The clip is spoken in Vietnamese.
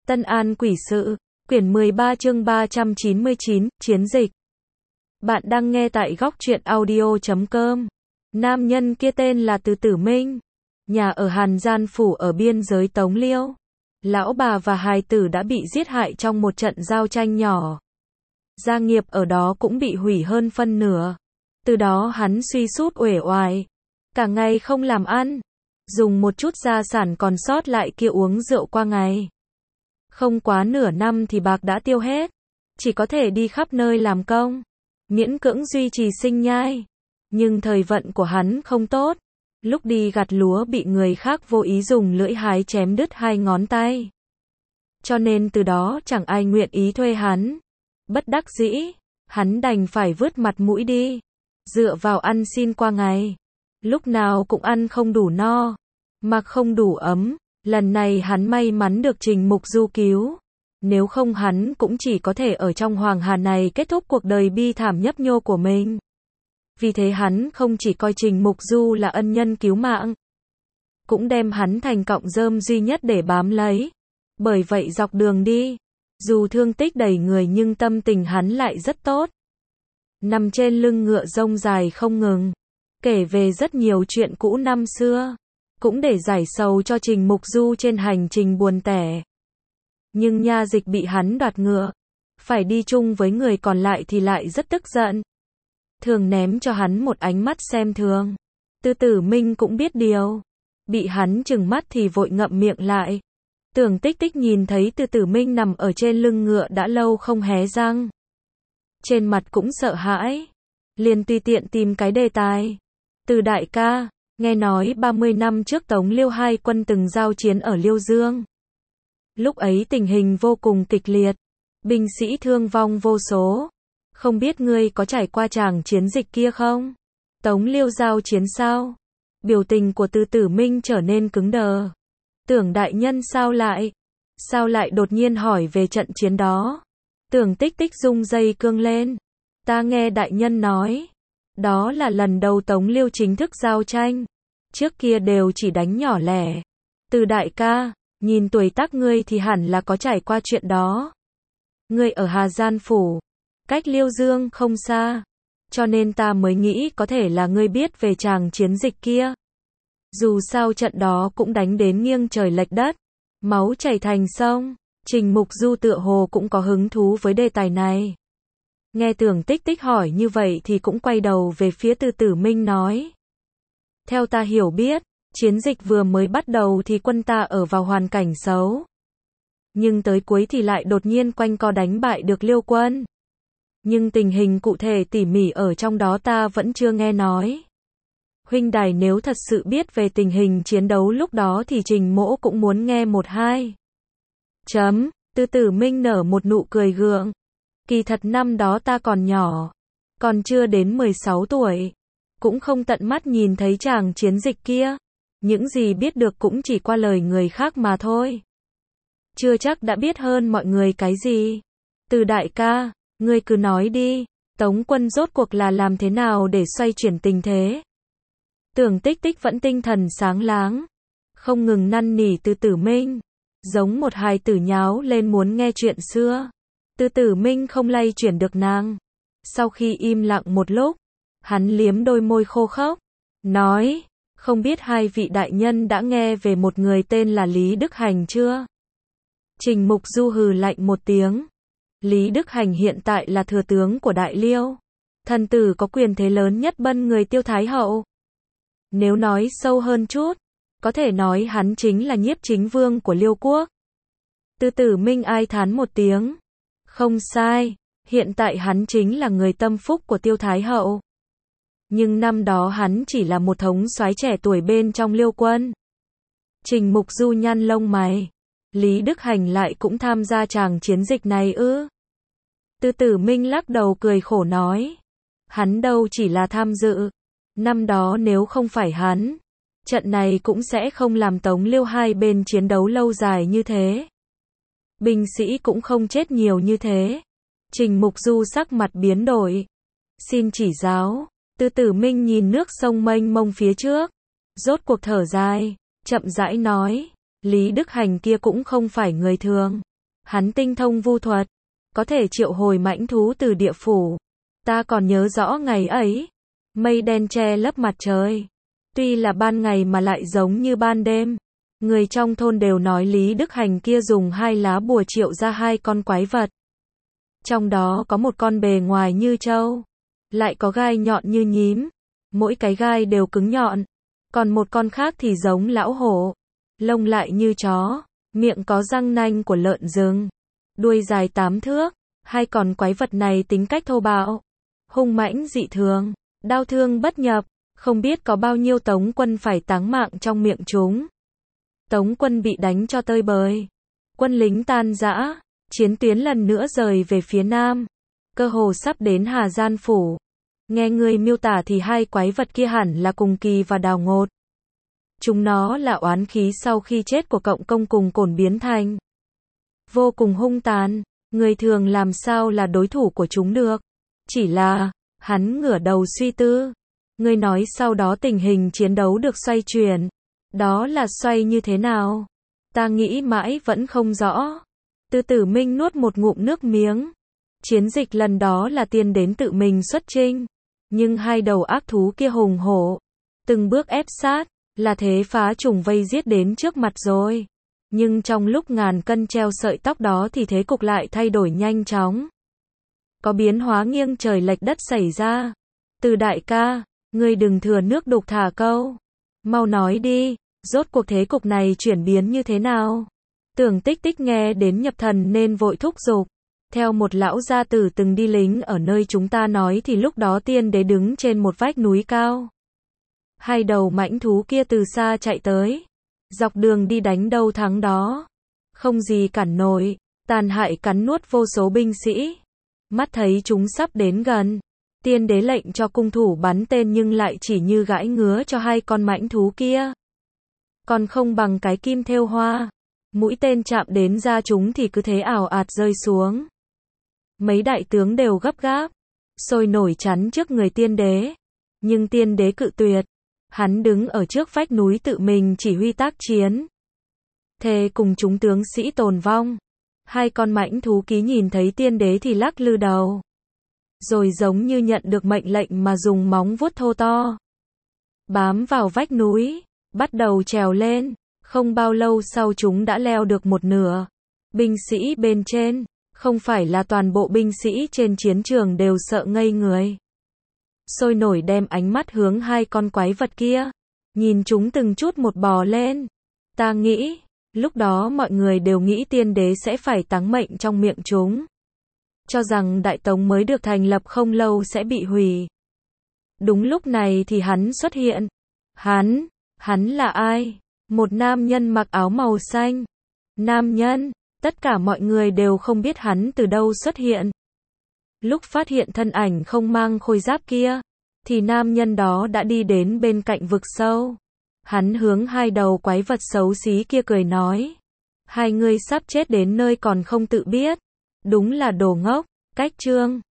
Tân An Quỷ Sự, quyển 13 chương 399, Chiến dịch. Bạn đang nghe tại góc truyện audio.com. Nam nhân kia tên là Từ Tử Minh, nhà ở Hàn Gian Phủ ở biên giới Tống Liêu. Lão bà và hài tử đã bị giết hại trong một trận giao tranh nhỏ. Gia nghiệp ở đó cũng bị hủy hơn phân nửa. Từ đó hắn suy sút uể oải, cả ngày không làm ăn, dùng một chút gia sản còn sót lại kia uống rượu qua ngày. Không quá nửa năm thì bạc đã tiêu hết, chỉ có thể đi khắp nơi làm công, miễn cưỡng duy trì sinh nhai. Nhưng thời vận của hắn không tốt, lúc đi gặt lúa bị người khác vô ý dùng lưỡi hái chém đứt 2 ngón tay. Cho nên từ đó chẳng ai nguyện ý thuê hắn. Bất đắc dĩ, hắn đành phải vứt mặt mũi đi, dựa vào ăn xin qua ngày. Lúc nào cũng ăn không đủ no, mặc không đủ ấm. Lần này hắn may mắn được Trình Mục Du cứu, nếu không hắn cũng chỉ có thể ở trong Hoàng Hà này kết thúc cuộc đời bi thảm nhấp nhô của mình. Vì thế hắn không chỉ coi Trình Mục Du là ân nhân cứu mạng, cũng đem hắn thành cọng rơm duy nhất để bám lấy. Bởi vậy dọc đường đi, dù thương tích đầy người nhưng tâm tình hắn lại rất tốt. Nằm trên lưng ngựa rông dài không ngừng, kể về rất nhiều chuyện cũ năm xưa, cũng để giải sầu cho Trình Mục Du trên hành trình buồn tẻ. Nhưng Nha Dịch bị hắn đoạt ngựa, phải đi chung với người còn lại thì lại rất tức giận, thường ném cho hắn một ánh mắt xem thường. Từ Tử Minh cũng biết điều, bị hắn trừng mắt thì vội ngậm miệng lại. Tưởng Tích Tích nhìn thấy Từ Tử Minh nằm ở trên lưng ngựa đã lâu không hé răng, trên mặt cũng sợ hãi, liền tùy tiện tìm cái đề tài. Từ đại ca, nghe nói 30 năm trước Tống Liêu hai quân từng giao chiến ở Liêu Dương. Lúc ấy tình hình vô cùng kịch liệt, binh sĩ thương vong vô số. Không biết ngươi có trải qua tràng chiến dịch kia không? Tống Liêu giao chiến sao? Biểu tình của Từ Tử Minh trở nên cứng đờ. Tưởng đại nhân sao lại đột nhiên hỏi về trận chiến đó? Tưởng Tích Tích rung dây cương lên. Ta nghe đại nhân nói, đó là lần đầu Tống Liêu chính thức giao tranh. Trước kia đều chỉ đánh nhỏ lẻ. Từ đại ca, nhìn tuổi tác ngươi thì hẳn là có trải qua chuyện đó. Ngươi ở Hà Gian Phủ, cách Liêu Dương không xa, cho nên ta mới nghĩ có thể là ngươi biết về tràng chiến dịch kia. Dù sao trận đó cũng đánh đến nghiêng trời lệch đất, máu chảy thành sông. Trình Mục Du tựa hồ cũng có hứng thú với đề tài này. Nghe Tưởng Tích Tích hỏi như vậy thì cũng quay đầu về phía Từ Tử Minh nói. Theo ta hiểu biết, chiến dịch vừa mới bắt đầu thì quân ta ở vào hoàn cảnh xấu. Nhưng tới cuối thì lại đột nhiên quanh co đánh bại được Liêu quân. Nhưng tình hình cụ thể tỉ mỉ ở trong đó ta vẫn chưa nghe nói. Huynh đài nếu thật sự biết về tình hình chiến đấu lúc đó thì Trình mỗ cũng muốn nghe một hai. Từ Tử Minh nở một nụ cười gượng. Kỳ thật năm đó ta còn nhỏ, còn chưa đến 16 tuổi. Cũng không tận mắt nhìn thấy tràng chiến dịch kia. Những gì biết được cũng chỉ qua lời người khác mà thôi. Chưa chắc đã biết hơn mọi người cái gì. Từ đại ca, ngươi cứ nói đi, Tống quân rốt cuộc là làm thế nào để xoay chuyển tình thế? Tưởng Tích Tích vẫn tinh thần sáng láng, không ngừng năn nỉ Từ Tử Minh, giống một hài tử nháo lên muốn nghe chuyện xưa. Từ Tử Minh không lay chuyển được nàng. Sau khi im lặng một lúc, hắn liếm đôi môi khô khốc, nói, không biết hai vị đại nhân đã nghe về một người tên là Lý Đức Hành chưa? Trình Mục Du hừ lạnh một tiếng. Lý Đức Hành hiện tại là thừa tướng của Đại Liêu, thần tử có quyền thế lớn nhất bên người Tiêu Thái Hậu. Nếu nói sâu hơn chút, có thể nói hắn chính là nhiếp chính vương của Liêu quốc. Từ Tử Minh ai thán một tiếng. Không sai, hiện tại hắn chính là người tâm phúc của Tiêu Thái Hậu. Nhưng năm đó hắn chỉ là một thống soái trẻ tuổi bên trong Liêu quân. Trình Mục Du nhăn lông mày. Lý Đức Hành lại cũng tham gia tràng chiến dịch này ư? Từ Tử Minh lắc đầu cười khổ nói. Hắn đâu chỉ là tham dự. Năm đó nếu không phải hắn, trận này cũng sẽ không làm Tống Liêu hai bên chiến đấu lâu dài như thế. Binh sĩ cũng không chết nhiều như thế. Trình Mục Du sắc mặt biến đổi. Xin chỉ giáo. Từ Tử Minh nhìn nước sông mênh mông phía trước, rốt cuộc thở dài, chậm rãi nói, Lý Đức Hành kia cũng không phải người thường. Hắn tinh thông vu thuật, có thể triệu hồi mãnh thú từ địa phủ. Ta còn nhớ rõ ngày ấy, mây đen che lấp mặt trời. Tuy là ban ngày mà lại giống như ban đêm. Người trong thôn đều nói Lý Đức Hành kia dùng 2 lá bùa triệu ra 2 con quái vật. Trong đó có một con bề ngoài như trâu, lại có gai nhọn như nhím. Mỗi cái gai đều cứng nhọn. Còn một con khác thì giống lão hổ, lông lại như chó, miệng có răng nanh của lợn rừng, đuôi dài 8 thước. 2 con quái vật này tính cách thô bạo, hung mãnh dị thường, đao thương bất nhập, không biết có bao nhiêu Tống quân phải táng mạng trong miệng chúng. Tống quân bị đánh cho tơi bời, quân lính tan rã, chiến tuyến lần nữa rời về phía nam, cơ hồ sắp đến Hà Gian phủ. Nghe người miêu tả thì 2 quái vật kia hẳn là Cùng Kỳ và Đào Ngột. Chúng nó là oán khí sau khi chết của Cộng Công cùng Cổn biến thành. Vô cùng hung tàn, người thường làm sao là đối thủ của chúng được. Chỉ là, hắn ngửa đầu suy tư. Người nói sau đó tình hình chiến đấu được xoay chuyển. Đó là xoay như thế nào? Ta nghĩ mãi vẫn không rõ. Từ Tử Minh nuốt một ngụm nước miếng. Chiến dịch lần đó là Tiên đến tự mình xuất chinh. Nhưng 2 đầu ác thú kia hùng hổ, từng bước ép sát, là thế phá trùng vây giết đến trước mặt rồi. Nhưng trong lúc ngàn cân treo sợi tóc đó thì thế cục lại thay đổi nhanh chóng. Có biến hóa nghiêng trời lệch đất xảy ra. Từ đại ca, ngươi đừng thừa nước đục thả câu. Mau nói đi, rốt cuộc thế cục này chuyển biến như thế nào? Tưởng Tích Tích nghe đến nhập thần nên vội thúc giục. Theo một lão gia tử từng đi lính ở nơi chúng ta nói thì lúc đó Tiên đế đứng trên một vách núi cao. 2 đầu mãnh thú kia từ xa chạy tới. Dọc đường đi đánh đâu thắng đó. Không gì cản nổi, tàn hại cắn nuốt vô số binh sĩ. Mắt thấy chúng sắp đến gần. Tiên đế lệnh cho cung thủ bắn tên nhưng lại chỉ như gãi ngứa cho 2 con mãnh thú kia. Còn không bằng cái kim thêu hoa. Mũi tên chạm đến da chúng thì cứ thế ảo ạt rơi xuống. Mấy đại tướng đều gấp gáp, sôi nổi chắn trước người tiên đế. Nhưng tiên đế cự tuyệt. Hắn đứng ở trước vách núi tự mình chỉ huy tác chiến. Thề cùng chúng tướng sĩ tồn vong. 2 con mãnh thú ký nhìn thấy tiên đế thì lắc lư đầu. Rồi giống như nhận được mệnh lệnh mà dùng móng vuốt thô to. Bám vào vách núi, bắt đầu trèo lên. Không bao lâu sau chúng đã leo được một nửa. Binh sĩ bên trên, không phải là toàn bộ binh sĩ trên chiến trường đều sợ ngây người. Sôi nổi đem ánh mắt hướng 2 con quái vật kia. Nhìn chúng từng chút một bò lên. Ta nghĩ, lúc đó mọi người đều nghĩ tiên đế sẽ phải táng mệnh trong miệng chúng. Cho rằng Đại Tống mới được thành lập không lâu sẽ bị hủy. Đúng lúc này thì hắn xuất hiện. Hắn là ai? Một nam nhân mặc áo màu xanh. Nam nhân, tất cả mọi người đều không biết hắn từ đâu xuất hiện. Lúc phát hiện thân ảnh không mang khôi giáp kia, thì nam nhân đó đã đi đến bên cạnh vực sâu. Hắn hướng 2 đầu quái vật xấu xí kia cười nói. 2 người sắp chết đến nơi còn không tự biết. Đúng là đồ ngốc. Cách chương